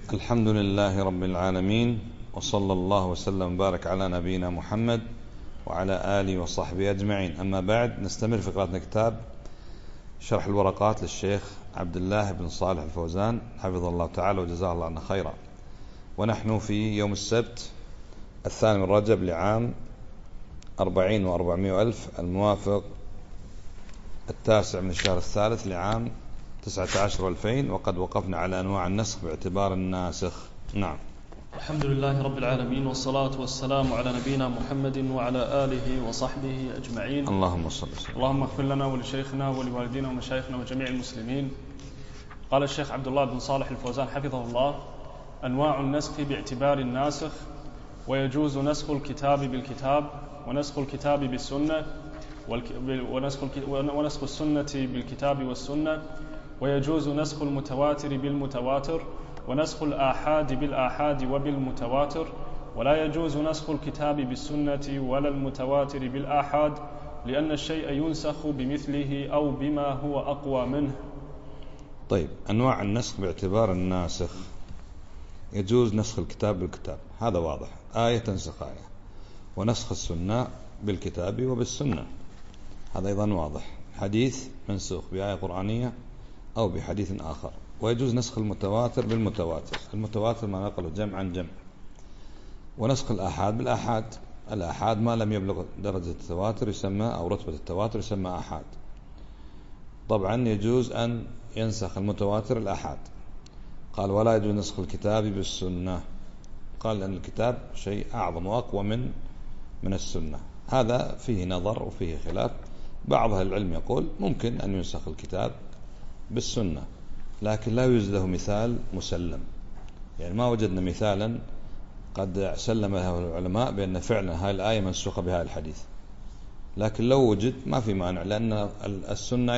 الحمد لله رب العالمين، وصلى الله وسلم وبارك على نبينا محمد وعلى آله وصحبه أجمعين. أما بعد، نستمر في قراءة كتاب شرح الورقات للشيخ عبد الله بن صالح الفوزان حفظه الله تعالى وجزاه الله عنا خيرا. ونحن في يوم السبت 2 من رجب لعام 40 و400 ألف، الموافق 9 من الشهر الثالث لعام 19 و2000. وقد وقفنا على أنواع النسخ باعتبار الناسخ. نعم. الحمد لله رب العالمين، والصلاة والسلام على نبينا محمد وعلى آله وصحبه أجمعين. اللهم صل وسلم. اللهم اغفر لنا ولشيخنا ولوالدينا ومشايخنا وجميع المسلمين. قال الشيخ عبد الله بن صالح الفوزان حفظه الله: أنواع النسخ باعتبار الناسخ. ويجوز نسخ الكتاب بالكتاب، ونسخ الكتاب بالسنة، ونسخ السنة بالكتاب والسنة. ويجوز نسخ المتواتر بالمتواتر، ونسخ الآحاد بالآحاد وبالمتواتر. ولا يجوز نسخ الكتاب بالسنة ولا المتواتر بالآحاد، لأن الشيء ينسخ بمثله أو بما هو أقوى منه. طيب، أنواع النسخ باعتبار الناسخ. يجوز نسخ الكتاب بالكتاب، هذا واضح، آية تنسخ آية. ونسخ السنة بالكتاب وبالسنة، هذا أيضا واضح، حديث منسوخ بآية قرآنية أو بحديث آخر. ويجوز نسخ المتواتر بالمتواتر، المتواتر ما نقله جمع عن جمع. ونسخ الآحاد بالآحاد، الآحاد ما لم يبلغ درجة التواتر يسمى، أو رتبة التواتر يسمى آحاد. طبعا يجوز أن ينسخ المتواتر الآحاد. قال: ولا يجوز نسخ الكتاب بالسنة. قال لأن الكتاب شيء أعظم وأقوى من السنة. هذا فيه نظر وفيه خلاف. بعض أهل العلم يقول ممكن أن ينسخ الكتاب بالسنة، لكن لا يوجد له مثال مسلم، يعني ما وجدنا مثالا قد سلم له العلماء بأن فعلا هاي الآية منسوخة بهذا الحديث. لكن لو وجد ما في مانع، لأن السنة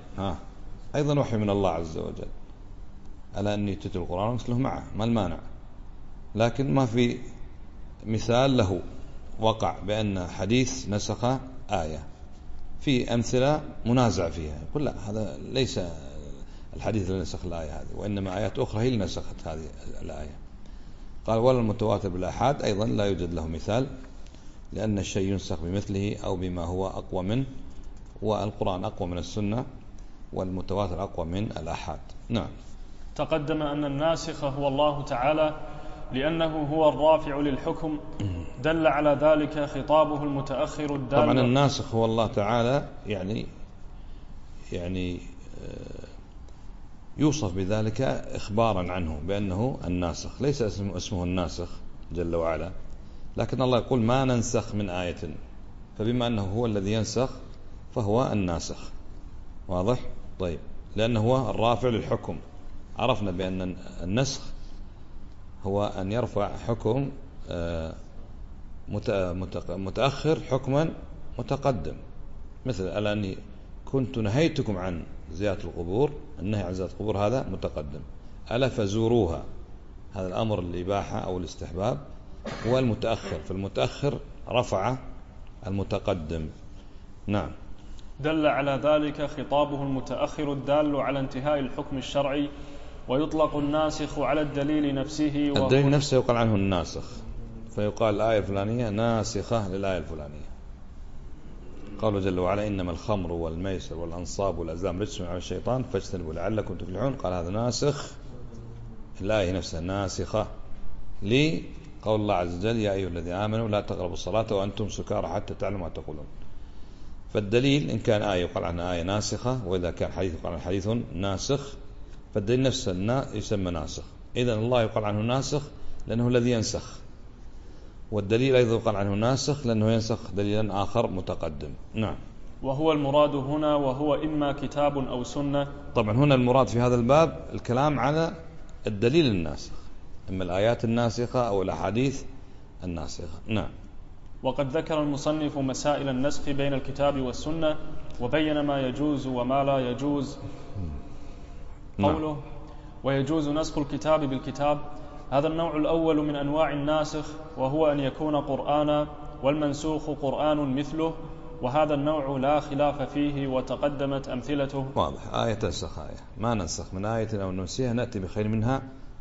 أيضا وحي من الله عز وجل. ألا أني تتلو القرآن ومثله معه، ما المانع؟ لكن ما في مثال له وقع بأن حديث نسخ آية. في أمثلة منازع فيها، يقول لا، هذا ليس الحديث اللي نسخ الآية هذه، وإنما آيات أخرى هي اللي نسخت هذه الآية. قال: ولا المتواتر بالآحاد أيضا لا يوجد له مثال، لأن الشيء ينسخ بمثله أو بما هو أقوى منه، والقرآن أقوى من السنة، والمتواتر أقوى من الآحاد. نعم. تقدم أن الناسخ هو الله تعالى، لأنه هو الرافع للحكم. دل على ذلك خطابه المتأخر الدال. طبعا الناسخ هو الله تعالى، يعني يوصف بذلك إخبارا عنه بأنه الناسخ، ليس اسمه الناسخ جل وعلا. لكن الله يقول: ما ننسخ من آية، فبما أنه هو الذي ينسخ فهو الناسخ. واضح؟ طيب، لأنه هو الرافع للحكم. عرفنا بأن النسخ هو أن يرفع حكم متأخر حكما متقدم. مثل: ألا أني كنت نهيتكم عن زيارة القبور، النهي عن زيارة القبور هذا متقدم. ألا فزوروها، هذا الأمر الإباحة أو الاستحباب، هو المتأخر، فالمتأخر رفع المتقدم. نعم. دل على ذلك خطابه المتأخر الدال على انتهاء الحكم الشرعي. ويطلق الناسخ على الدليل نفسه، الدليل نفسه يقال عنه الناسخ، فيقال الآية الفلانية ناسخة للآية الفلانية. قوله جل وعلا: إنما الخمر والميسر والأنصاب والأزلام رجس من عمل الشيطان فاجتنبوا لعلكم تفلحون. قال هذا ناسخ، الآية نفسها ناسخة لقول الله عز وجل: يا أيها الذين آمنوا لا تقربوا الصلاة وأنتم سكارى حتى تعلموا ما تقولون. فالدليل إن كان آية يقال عنها آية ناسخة، وإذا كان حديث يقال عنه حديث ناسخ، فالدليل نفسه يسمى ناسخ. إذن الله يقال عنه ناسخ لأنه الذي ينسخ، والدليل أيضا يقال عنه ناسخ لأنه ينسخ دليلا آخر متقدم. نعم. وهو المراد هنا، وهو إما كتاب أو سنة. طبعا هنا المراد في هذا الباب الكلام على الدليل الناسخ، إما الآيات الناسخة أو الأحاديث الناسخة. نعم. وقد ذكر المصنف مسائل النسخ بين الكتاب والسنة، وبين ما يجوز وما لا يجوز. قوله: نعم. ويجوز نسخ الكتاب بالكتاب. هذا النوع الأول من أنواع الناسخ، وهو أن يكون قرآنا، والمنسوخ قرآن مثله. وهذا النوع لا خلاف فيه، وتقدمت أمثلته. واضح، آية تنسخ آية، ما ننسخ من آية أو ننسيها نأتي بخير منها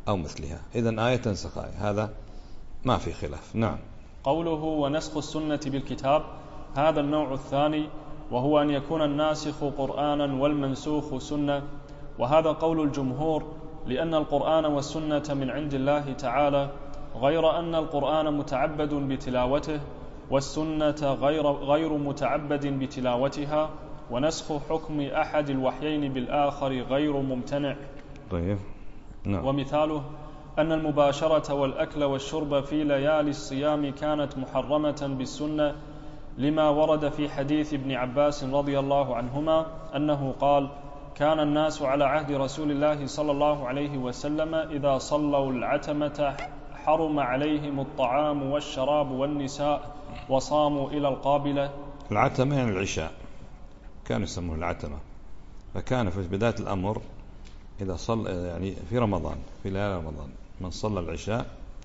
أو مثلها. إذن آية تنسخ آية، هذا ما في خلاف. نعم. قوله ونسخ السنة بالكتاب، هذا النوع الثاني، وهو أن يكون الناسخ قرآنا والمنسوخ سنة، وهذا قول الجمهور، لأن القرآن والسنة من عند الله تعالى، غير أن القرآن متعبد بتلاوته، والسنة غير متعبد بتلاوتها، ونسخ حكم أحد الوحيين بالآخر غير ممتنع. طيب. نعم. ومثاله أن المباشرة والأكل والشرب في ليالي الصيام كانت محرمة بالسنة، لما ورد في حديث ابن عباس رضي الله عنهما أنه قال: كان الناس على عهد رسول الله صلى الله عليه وسلم إذا صلوا العتمة حرم عليهم الطعام والشراب والنساء وصاموا إلى القابلة. العتمة يعني العشاء، كانوا يسموه العتمة. فكان في بداية الأمر إذا صلى يعني في رمضان، في ليالي رمضان، من صلى العشاء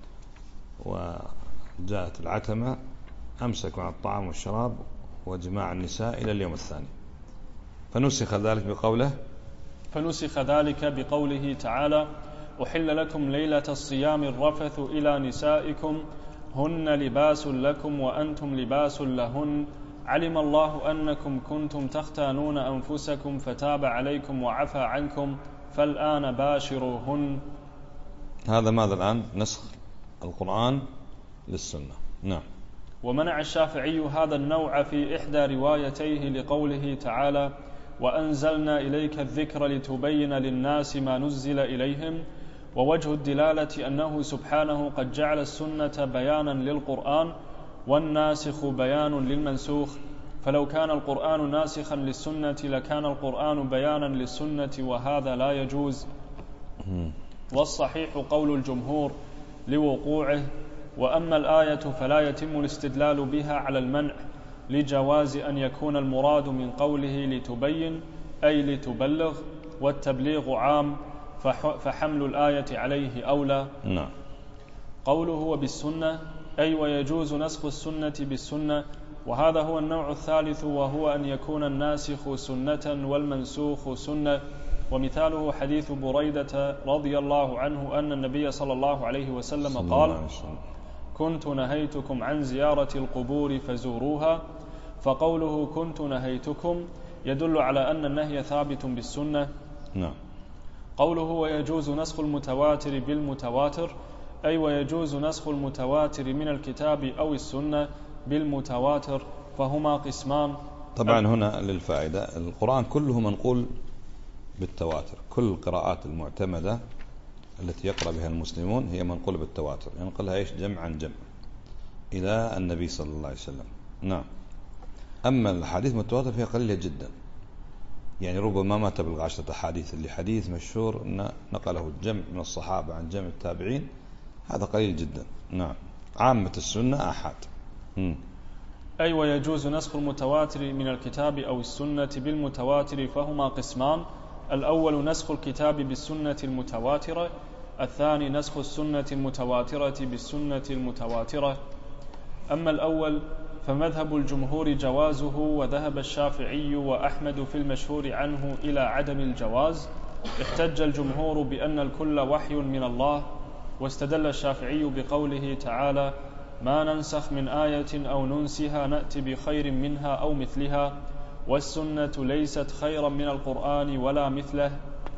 وجاءت العتمة أمسكوا عن الطعام والشراب وجماع النساء إلى اليوم الثاني. فنسخ ذلك بقوله تعالى: أحل لكم ليلة الصيام الرفث إلى نسائكم هن لباس لكم وأنتم لباس لهن، علم الله أنكم كنتم تختانون أنفسكم فتاب عليكم وعفى عنكم فالآن باشروهن. هذا ماذا الآن؟ نسخ القرآن للسنة. نعم. ومنع الشافعي هذا النوع في إحدى روايتيه لقوله تعالى: وأنزلنا إليك الذكر لتبين للناس ما نزل إليهم، ووجه الدلالة أنه سبحانه قد جعل السنة بيانا للقرآن، والناسخ بيان للمنسوخ، فلو كان القرآن ناسخا للسنة لكان القرآن بيانا للسنة، وهذا لا يجوز. والصحيح قول الجمهور لوقوعه. وأما الآية فلا يتم الاستدلال بها على المنع، لجواز أن يكون المراد من قوله لتبين أي لتبلغ، والتبليغ عام، فحمل الآية عليه أولى. نعم. قوله وبالسنة أي ويجوز نسخ السنة بالسنة، وهذا هو النوع الثالث، وهو أن يكون الناسخ سنة والمنسوخ سنة. ومثاله حديث بريدة رضي الله عنه أن النبي صلى الله عليه وسلم قال: كنت نهيتكم عن زيارة القبور فزوروها. فقوله كنت نهيتكم يدل على أن النهي ثابت بالسنة. نعم. قوله ويجوز نسخ المتواتر بالمتواتر أي ويجوز نسخ المتواتر من الكتاب أو السنة بالمتواتر، فهما قسمان. طبعا هنا للفائدة، القرآن كله منقول بالتواتر، كل القراءات المعتمدة التي يقرأ بها المسلمون هي منقولة بالتواتر، ينقلها إيش؟ جمع عن جمع إلى النبي صلى الله عليه وسلم. نعم. أما الحديث المتواتر فيها قليلة جدا، يعني ربما ما تبلغ 10 أحاديث، اللي حديث مشهور نقله الجمع من الصحابة عن جمع التابعين، هذا قليل جدا. نعم. عامة السنة آحاد. أي ويجوز نسخ المتواتر من الكتاب أو السنة بالمتواتر، فهما قسمان: الأول نسخ الكتاب بالسنة المتواترة، الثاني نسخ السنة المتواترة بالسنة المتواترة. أما الأول فمذهب الجمهور جوازه، وذهب الشافعي وأحمد في المشهور عنه إلى عدم الجواز. احتج الجمهور بأن الكل وحي من الله، واستدل الشافعي بقوله تعالى: ما ننسخ من آية أو ننسها نأتي بخير منها أو مثلها، والسنة ليست خيرا من القرآن ولا مثله.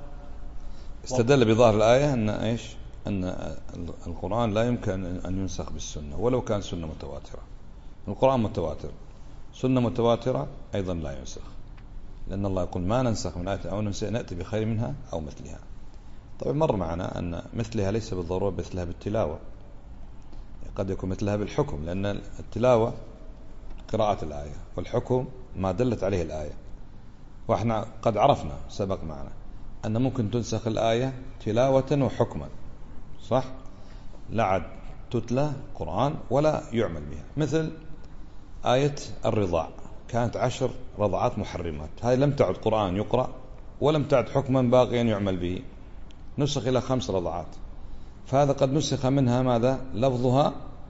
استدل بظاهر الآية أن إيش؟ أن القرآن لا يمكن أن ينسخ بالسنة ولو كان سنة متواترة. القرآن متواتر، سنة متواترة أيضا لا ينسخ، لأن الله يقول ما ننسخ من آية أو ننسها نأتي بخير منها أو مثلها. طبعا مر معنا أن مثلها ليس بالضرورة مثلها بالتلاوة، قد يكون مثلها بالحكم، لأن التلاوة قراءة الآية، والحكم ما دلت عليه الآية. وإحنا قد عرفنا سبق معنا أن ممكن تنسخ الآية تلاوة وحكما، صح؟ لا عد تتلى قرآن ولا يعمل بها، مثل آية الرضاع، كانت 10 رضعات محرمات، هاي لم تعد قرآن يقرأ ولم تعد حكما باقيا يعمل به، نسخ إلى 5 رضعات، فهذا قد نسخ منها ماذا؟ لفظها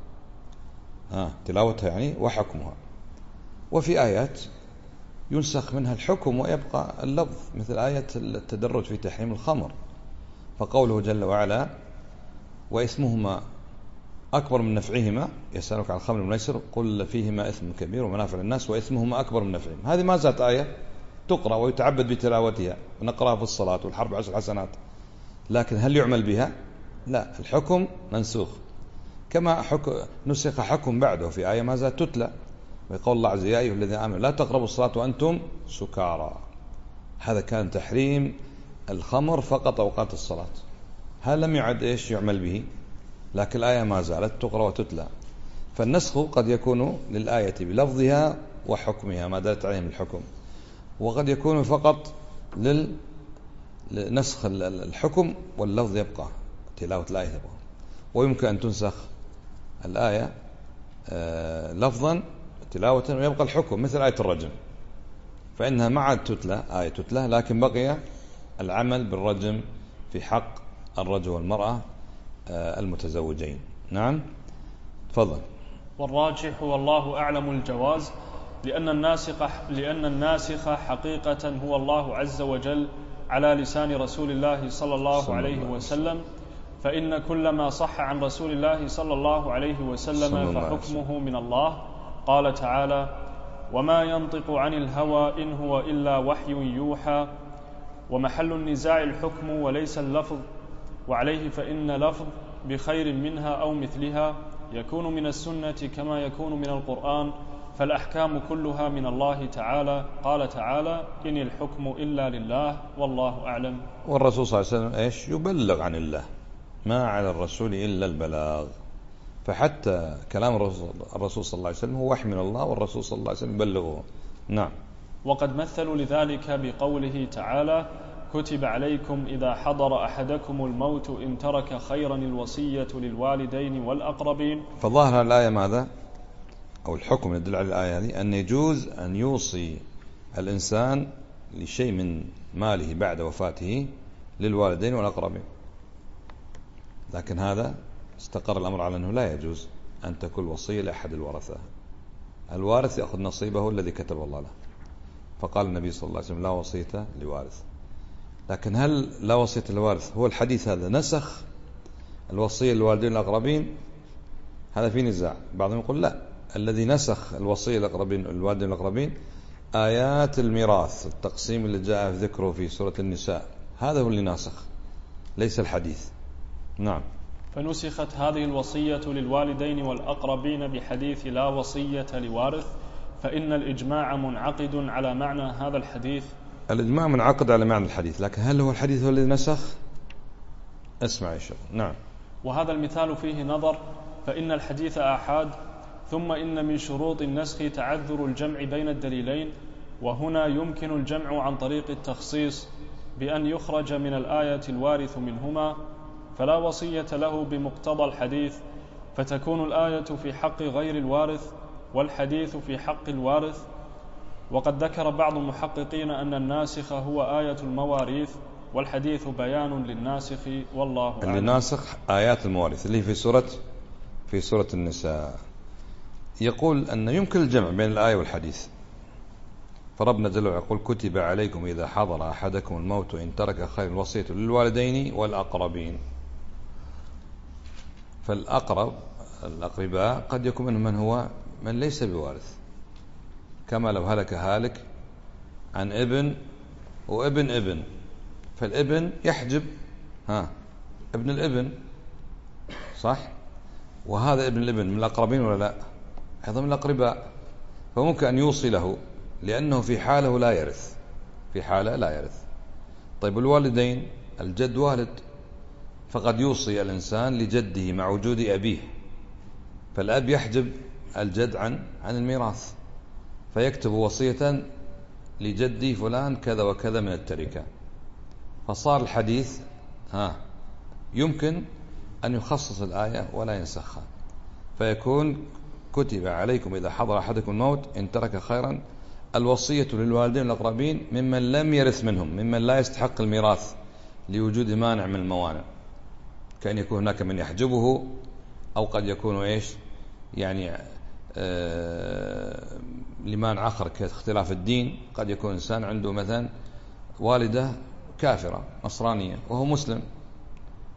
تلاوتها يعني وحكمها. وفي آيات ينسخ منها الحكم ويبقى اللفظ، مثل آية التدرج في تحريم الخمر، فقوله جل وعلا وإثمهما أكبر من نفعهما، يسألك عن الخمر والميسر قل فيهما إثم كبير ومنافع للناس وإثمهما أكبر من نفعهما. هذه ما زالت آية تقرأ ويتعبد بتلاوتها ونقرأها في الصلاة والحرب 10 حسنات، لكن هل يعمل بها؟ لا، الحكم منسوخ، كما نسخ حكم بعده في آية ما زالت تتلى، ويقول الله عز: يا أيها الذين آمنوا لا تقربوا الصلاة وأنتم سكارى. هذا كان تحريم الخمر فقط أوقات الصلاة، هل لم يعد يعمل به، لكن الآية ما زالت تقرأ وتتلى. فالنسخ قد يكون للآية بلفظها وحكمها ما دلت عليهم الحكم، وقد يكون فقط لنسخ الحكم واللفظ يبقى، تلاوة الآية تبقى. ويمكن أن تنسخ الآية لفظا تلاوة ويبقى الحكم، مثل آية الرجم، فإنها ما عاد تتلى، آية تتلى، لكن بقي العمل بالرجم في حق الرجل والمرأة المتزوجين. نعم، تفضل. والراجح والله أعلم الجواز، لأن الناسخ حقيقة هو الله عز وجل على لسان رسول الله صلى الله عليه وسلم، فإن كل ما صح عن رسول الله صلى الله عليه وسلم فحكمه من الله. قال تعالى: وما ينطق عن الهوى إن هو إلا وحي يوحى. ومحل النزاع الحكم وليس اللفظ، وعليه فإن لفظ بخير منها أو مثلها يكون من السنة كما يكون من القرآن، فالأحكام كلها من الله تعالى. قال تعالى: إن الحكم إلا لله والله أعلم. والرسول صلى الله عليه وسلم يبلغ عن الله، ما على الرسول إلا البلاغ، فحتى كلام الرسول صلى الله عليه وسلم هو وحي من الله، والرسول صلى الله عليه وسلم يبلغه. نعم. وقد مثلوا لذلك بقوله تعالى: كتب عليكم إذا حضر أحدكم الموت إن ترك خيرا الوصية للوالدين والأقربين. فظاهر الآية ماذا؟ أو الحكم يدل على الآية هذه أن يجوز أن يوصي الإنسان لشيء من ماله بعد وفاته للوالدين والأقربين، لكن هذا استقر الأمر على أنه لا يجوز أن تكون وصية لأحد الورثة، الوارث يأخذ نصيبه الذي كتب الله له. فقال النبي صلى الله عليه وسلم: لا وصية لوارث. لكن هل لا وصية لوارث هو الحديث هذا نسخ الوصية للوالدين والأقربين؟ هذا في نزاع. بعضهم يقول لا، الذي نسخ الوصية للوالدين والأقربين آيات الميراث، التقسيم اللي جاء في ذكره في سورة النساء، هذا هو اللي ناسخ، ليس الحديث. نعم. فنسخت هذه الوصية للوالدين والأقربين بحديث لا وصية لوارث، فإن الإجماع منعقد على معنى هذا الحديث. الإجماع منعقد على معنى الحديث، لكن هل هو الحديث هو الذي نسخ؟ اسمع يا شيخ. نعم. وهذا المثال فيه نظر، فإن الحديث آحاد، ثم إن من شروط النسخ تعذر الجمع بين الدليلين، وهنا يمكن الجمع عن طريق التخصيص بأن يخرج من الآية الوارث منهما، فلا وصية له بمقتضى الحديث، فتكون الآية في حق غير الوارث والحديث في حق الوارث. وقد ذكر بعض المحققين أن الناسخ هو آية المواريث، والحديث بيان للناسخ والله أعلم. اللي ناسخ آيات المواريث اللي في سورة النساء. يقول أن يمكن الجمع بين الآية والحديث، فربنا جل وعلا يقول: كتب عليكم إذا حضر أحدكم الموت إن ترك خير الوصية للوالدين والأقربين. الأقرباء قد يكون منهم من هو من ليس بوارث، كما لو هلك هالك عن ابن وابن ابن، فالابن يحجب ابن الابن، صح؟ وهذا ابن الابن من الأقربين ولا لا؟ أيضا من الأقرباء، فممكن أن يوصي له لأنه في حاله لا يرث. طيب الوالدين، الجد والد، فقد يوصي الإنسان لجده مع وجود أبيه، فالأب يحجب الجد عن الميراث، فيكتب وصية لجدي فلان كذا وكذا من التركة، فصار الحديث يمكن أن يخصص الآية ولا ينسخها، فيكون: كتب عليكم إذا حضر أحدكم الموت إن ترك خيرا الوصية للوالدين والأقربين ممن لم يرث منهم، ممن لا يستحق الميراث لوجود مانع من الموانع، كأن يكون هناك من يحجبه، أو قد يكون يعني لمانع آخر كاختلاف الدين. قد يكون إنسان عنده مثلا والدة كافرة نصرانية وهو مسلم،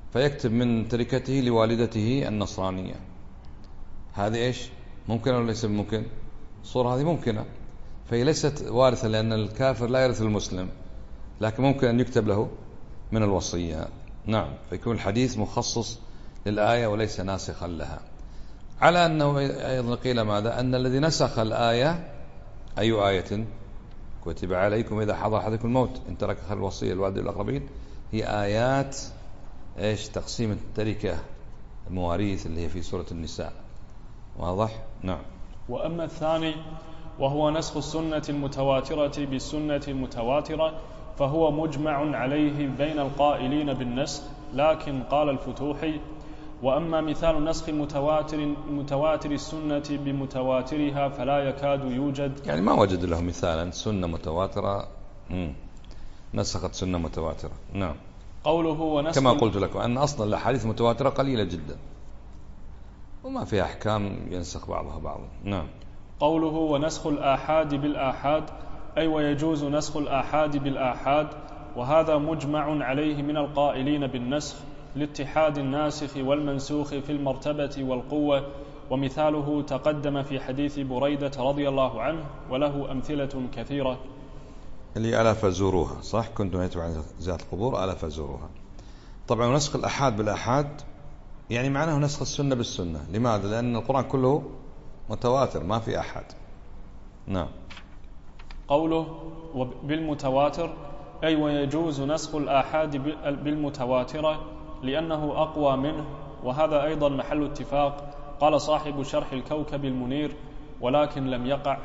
فيكتب من تركته لوالدته النصرانية، هذه إيش ممكن أو ليس ممكن؟ الصورة هذه ممكنة، فهي ليست وارثة لأن الكافر لا يرث المسلم، لكن ممكن أن يكتب له من الوصية. نعم، فيكون الحديث مخصص للآية وليس ناسخا لها. على أنه أيضا قيل ماذا؟ أن الذي نسخ الآية أي آية؟ كتب عليكم إذا حضر أحدكم الموت إن ترك خير الوصية للوالدين والأقربين، هي آيات إيش؟ تقسيم التركة، المواريث اللي هي في سورة النساء. واضح؟ نعم. وأما الثاني وهو نسخ السنة المتواترة بالسنة المتواترة فهو مجمع عليه بين القائلين بالنسخ، لكن قال الفتوحي: وأما مثال نسخ متواتر السنة بمتواترها فلا يكاد يوجد. يعني ما وجد له مثالا سنة متواترة نسخت سنة متواترة. نعم. قوله ونسخ كما قلت لكم أن أصلا الأحاديث متواترة قليلة جدا وما في أحكام ينسخ بعضها بعضا. نعم. قوله ونسخ الآحاد بالآحاد أي ويجوز نسخ الآحاد بالآحاد، وهذا مجمع عليه من القائلين بالنسخ لاتحاد الناسخ والمنسوخ في المرتبة والقوة، ومثاله تقدم في حديث بريدة رضي الله عنه وله أمثلة كثيرة. اللي ألا فزوروها، صح؟ كنتم نهيتم عن زيارة القبور ألا فزوروها. طبعا نسخ الآحاد بالآحاد يعني معناه نسخ السنة بالسنة. لماذا؟ لأن القرآن كله متواتر ما في أحد. نعم. قوله بالمتواتر أي ويجوز نسخ الآحاد بالمتواترة لأنه أقوى منه، وهذا أيضا محل اتفاق. قال صاحب شرح الكوكب المنير: ولكن لم يقع.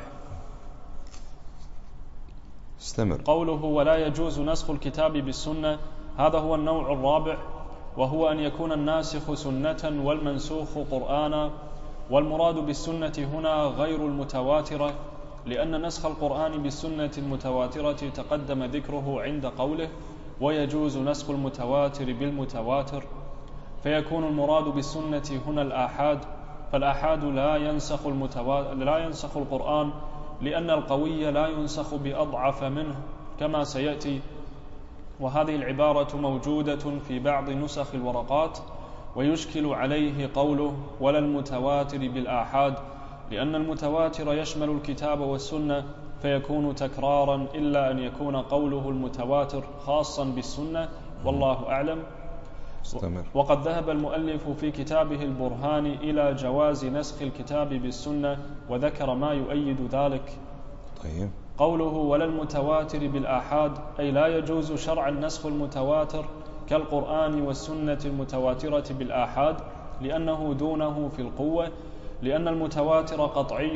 استمر. قوله ولا يجوز نسخ الكتاب بالسنة، هذا هو النوع الرابع، وهو أن يكون الناسخ سنة والمنسوخ قرآنا. والمراد بالسنة هنا غير المتواترة، لأن نسخ القرآن بالسنة المتواترة تقدم ذكره عند قوله ويجوز نسخ المتواتر بالمتواتر، فيكون المراد بالسنة هنا الآحاد. فالآحاد لا ينسخ القرآن، لأن القوي لا ينسخ بأضعف منه كما سيأتي. وهذه العبارة موجودة في بعض نسخ الورقات، ويشكل عليه قوله ولا المتواتر بالآحاد، لأن المتواتر يشمل الكتاب والسنة فيكون تكرارا، إلا أن يكون قوله المتواتر خاصا بالسنة، والله أعلم. استمر. وقد ذهب المؤلف في كتابه البرهان إلى جواز نسخ الكتاب بالسنة، وذكر ما يؤيد ذلك. طيب. قوله ولا المتواتر بالآحاد أي لا يجوز شرعا نسخ المتواتر كالقرآن والسنة المتواترة بالآحاد، لأنه دونه في القوة، لأن المتواتر قطعي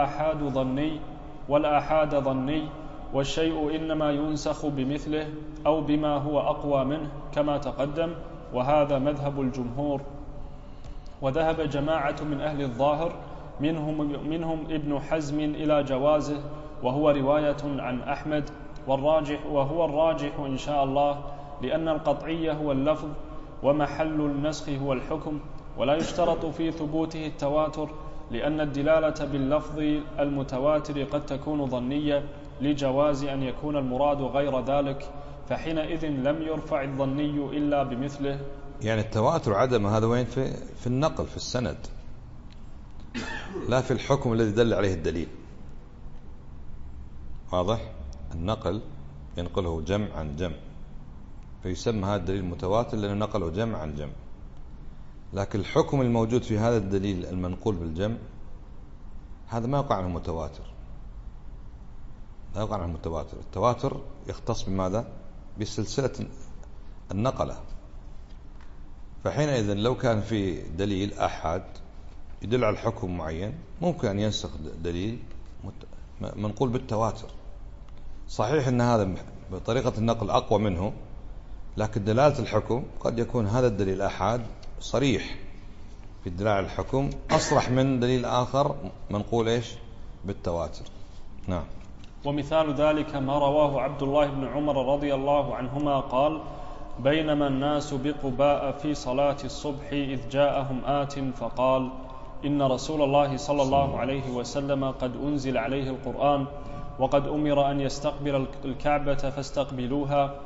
والآحاد ظني، والشيء إنما ينسخ بمثله أو بما هو أقوى منه كما تقدم، وهذا مذهب الجمهور. وذهب جماعة من أهل الظاهر منهم ابن حزم إلى جوازه، وهو رواية عن أحمد، وهو الراجح إن شاء الله، لأن القطعي هو اللفظ ومحل النسخ هو الحكم، ولا يشترط في ثبوته التواتر، لأن الدلالة باللفظ المتواتر قد تكون ظنية لجواز أن يكون المراد غير ذلك، فحينئذ لم يرفع الظني إلا بمثله. يعني التواتر عدم هذا وين؟ في النقل، في السند، لا في الحكم الذي دل عليه الدليل. واضح؟ النقل ينقله جمع عن جمع، فيسمى هذا الدليل متواتر لأنه نقله جمع عن جمع. لكن الحكم الموجود في هذا الدليل المنقول بالجمع هذا ما يقع عنه متواتر، لا يقع عنه متواتر. التواتر يختص بماذا؟ بسلسلة النقلة. فحينئذ لو كان في دليل أحد يدل على الحكم معين ممكن أن ينسخ دليل منقول بالتواتر. صحيح أن هذا بطريقة النقل أقوى منه، لكن دلالة الحكم قد يكون هذا الدليل أحد صريح في دلالة الحكم أصرح من دليل آخر منقول إيش؟ بالتواتر. نعم. ومثال ذلك ما رواه عبد الله بن عمر رضي الله عنهما قال: بينما الناس بقباء في صلاة الصبح إذ جاءهم آت فقال: إن رسول الله صلى الله عليه وسلم قد أنزل عليه القرآن، وقد أمر أن يستقبل الكعبة فاستقبلوها،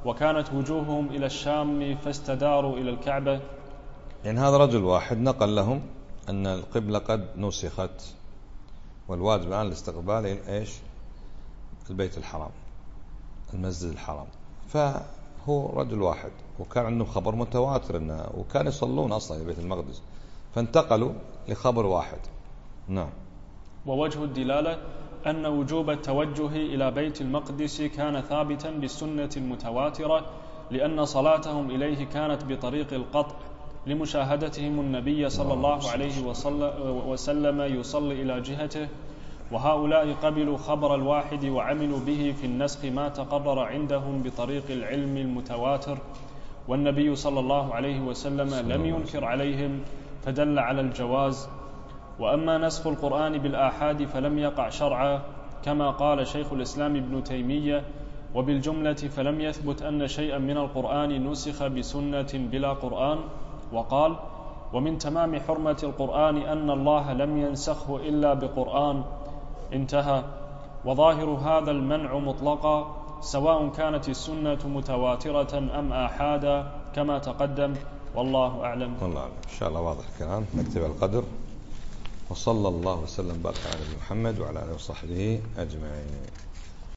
وكانت وجوههم إلى الشام فاستداروا إلى الكعبة. يعني هذا رجل واحد نقل لهم أن القبلة قد نسخت والواجب الآن الاستقبال إيش؟ البيت الحرام، المسجد الحرام. فهو رجل واحد وكان عنده خبر متواتر وكان يصلون أصلا في بيت المقدس، فانتقلوا لخبر واحد. نعم. ووجه الدلالة أن وجوب التوجه إلى بيت المقدس كان ثابتا بالسنة المتواترة، لأن صلاتهم إليه كانت بطريق القطع لمشاهدتهم النبي صلى الله عليه وسلم يصلي إلى جهته، وهؤلاء قبلوا خبر الواحد وعملوا به في النسخ ما تقرر عندهم بطريق العلم المتواتر، والنبي صلى الله عليه وسلم لم ينكر عليهم فدل على الجواز. وأما نسخ القرآن بالآحاد فلم يقع شرعا كما قال شيخ الإسلام ابن تيمية، وبالجملة فلم يثبت أن شيئا من القرآن نسخ بسنة بلا قرآن. وقال: ومن تمام حرمة القرآن أن الله لم ينسخه إلا بقرآن. انتهى. وظاهر هذا المنع مطلقا سواء كانت السنة متواترة أم آحادا كما تقدم، والله أعلم. والله أعلم. إن شاء الله واضح الكلام. نكتب القدر، وصلى الله وسلم بارك على محمد وعلى آله وصحبه أجمعين.